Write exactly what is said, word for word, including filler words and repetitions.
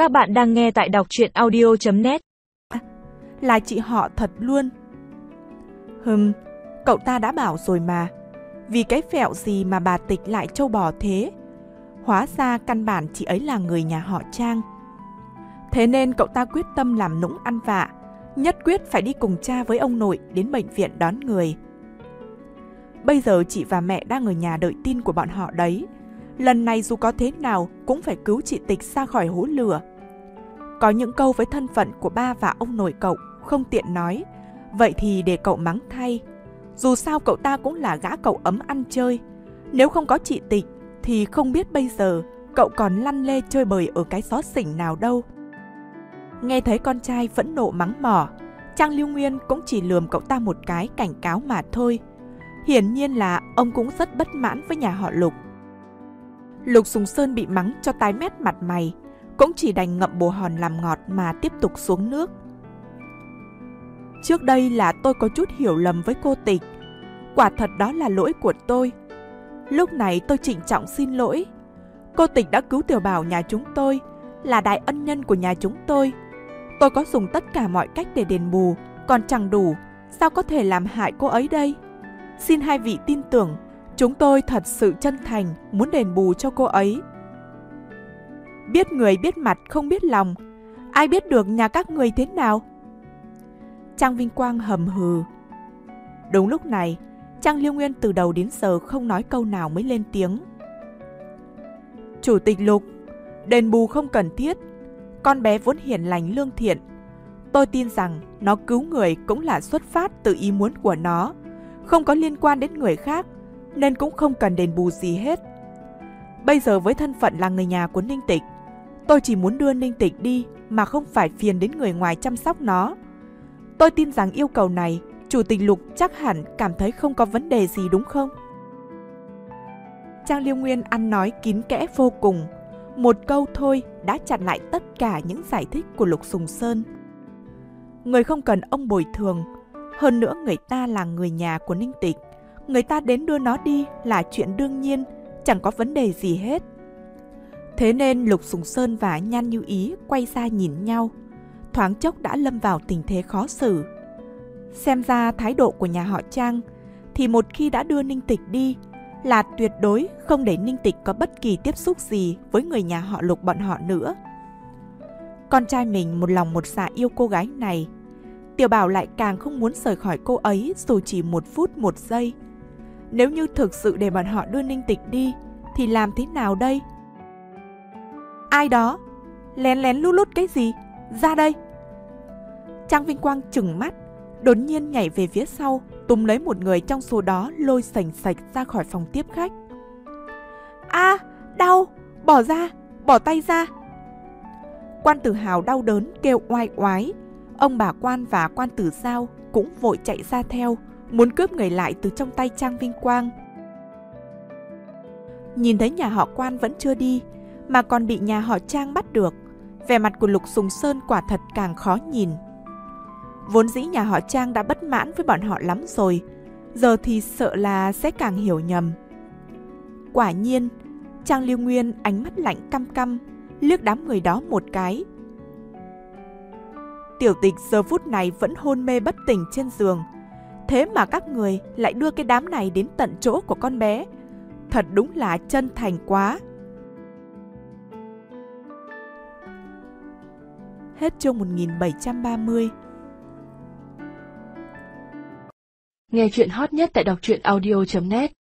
Các bạn đang nghe tại đọc truyện audio chấm net. Là chị họ thật luôn. Hừm, cậu ta đã bảo rồi mà. Vì cái phẹo gì mà bà Tịch lại trâu bò thế? Hóa ra căn bản chị ấy là người nhà họ Trang. Thế nên cậu ta quyết tâm làm nũng ăn vạ, nhất quyết phải đi cùng cha với ông nội đến bệnh viện đón người. Bây giờ chị và mẹ đang ở nhà đợi tin của bọn họ đấy. Lần này dù có thế nào cũng phải cứu chị Tịch ra khỏi hố lửa. Có những câu với thân phận của ba và ông nội cậu không tiện nói, vậy thì để cậu mắng thay. Dù sao cậu ta cũng là gã cậu ấm ăn chơi. Nếu không có chị Tịch thì không biết bây giờ cậu còn lăn lê chơi bời ở cái xó xỉnh nào đâu. Nghe thấy con trai phẫn nộ mắng mỏ, Trang Lưu Nguyên cũng chỉ lườm cậu ta một cái cảnh cáo mà thôi. Hiển nhiên là ông cũng rất bất mãn với nhà họ Lục. Lục Sùng Sơn bị mắng cho tái mét mặt mày, cũng chỉ đành ngậm bồ hòn làm ngọt mà tiếp tục xuống nước. Trước đây là tôi có chút hiểu lầm với cô Tịch. Quả thật đó là lỗi của tôi. Lúc này tôi trịnh trọng xin lỗi. Cô Tịch đã cứu Tiểu Bảo nhà chúng tôi, là đại ân nhân của nhà chúng tôi. Tôi có dùng tất cả mọi cách để đền bù, còn chẳng đủ, sao có thể làm hại cô ấy đây? Xin hai vị tin tưởng, chúng tôi thật sự chân thành muốn đền bù cho cô ấy. Biết người biết mặt không biết lòng, ai biết được nhà các người thế nào? Trang Vinh Quang hầm hừ. Đúng lúc này, Trang Lưu Nguyên từ đầu đến giờ không nói câu nào mới lên tiếng. Chủ tịch Lục, đền bù không cần thiết. Con bé vốn hiền lành lương thiện. Tôi tin rằng nó cứu người cũng là xuất phát từ ý muốn của nó, không có liên quan đến người khác, nên cũng không cần đền bù gì hết. Bây giờ với thân phận là người nhà của Ninh Tịch, tôi chỉ muốn đưa Ninh Tịch đi mà không phải phiền đến người ngoài chăm sóc nó. Tôi tin rằng yêu cầu này, Chủ tịch Lục chắc hẳn cảm thấy không có vấn đề gì đúng không? Trang Lưu Nguyên ăn nói kín kẽ vô cùng. Một câu thôi đã chặn lại tất cả những giải thích của Lục Sùng Sơn. Người không cần ông bồi thường. Hơn nữa người ta là người nhà của Ninh Tịch. Người ta đến đưa nó đi là chuyện đương nhiên, chẳng có vấn đề gì hết. Thế nên Lục Sùng Sơn và Nhan Như Ý quay ra nhìn nhau. Thoáng chốc đã lâm vào tình thế khó xử. Xem ra thái độ của nhà họ Trang thì một khi đã đưa Ninh Tịch đi là tuyệt đối không để Ninh Tịch có bất kỳ tiếp xúc gì với người nhà họ Lục bọn họ nữa. Con trai mình một lòng một dạ yêu cô gái này, Tiểu Bảo lại càng không muốn rời khỏi cô ấy dù chỉ một phút một giây. Nếu như thực sự để bọn họ đưa Ninh Tịch đi thì làm thế nào đây? Ai đó? Lén lén lút lút cái gì? Ra đây! Trang Vinh Quang trừng mắt, đột nhiên nhảy về phía sau, túm lấy một người trong số đó lôi sành sạch ra khỏi phòng tiếp khách. A, à, đau! Bỏ ra! Bỏ tay ra! Quan Tử Hào đau đớn kêu oai oái. Ông bà Quan và Quan Tử Giao cũng vội chạy ra theo, muốn cướp người lại từ trong tay Trang Vinh Quang. Nhìn thấy nhà họ Quan vẫn chưa đi, mà còn bị nhà họ Trang bắt được, vẻ mặt của Lục Sùng Sơn quả thật càng khó nhìn. Vốn dĩ nhà họ Trang đã bất mãn với bọn họ lắm rồi, giờ thì sợ là sẽ càng hiểu nhầm. Quả nhiên, Trang Lưu Nguyên ánh mắt lạnh căm căm, liếc đám người đó một cái. Tiểu Tịch giờ phút này vẫn hôn mê bất tỉnh trên giường, thế mà các người lại đưa cái đám này đến tận chỗ của con bé. Thật đúng là chân thành quá. Hết chương một nghìn bảy trăm ba mươi. Nghe chuyện hot nhất tại đọc truyện audio chấm net.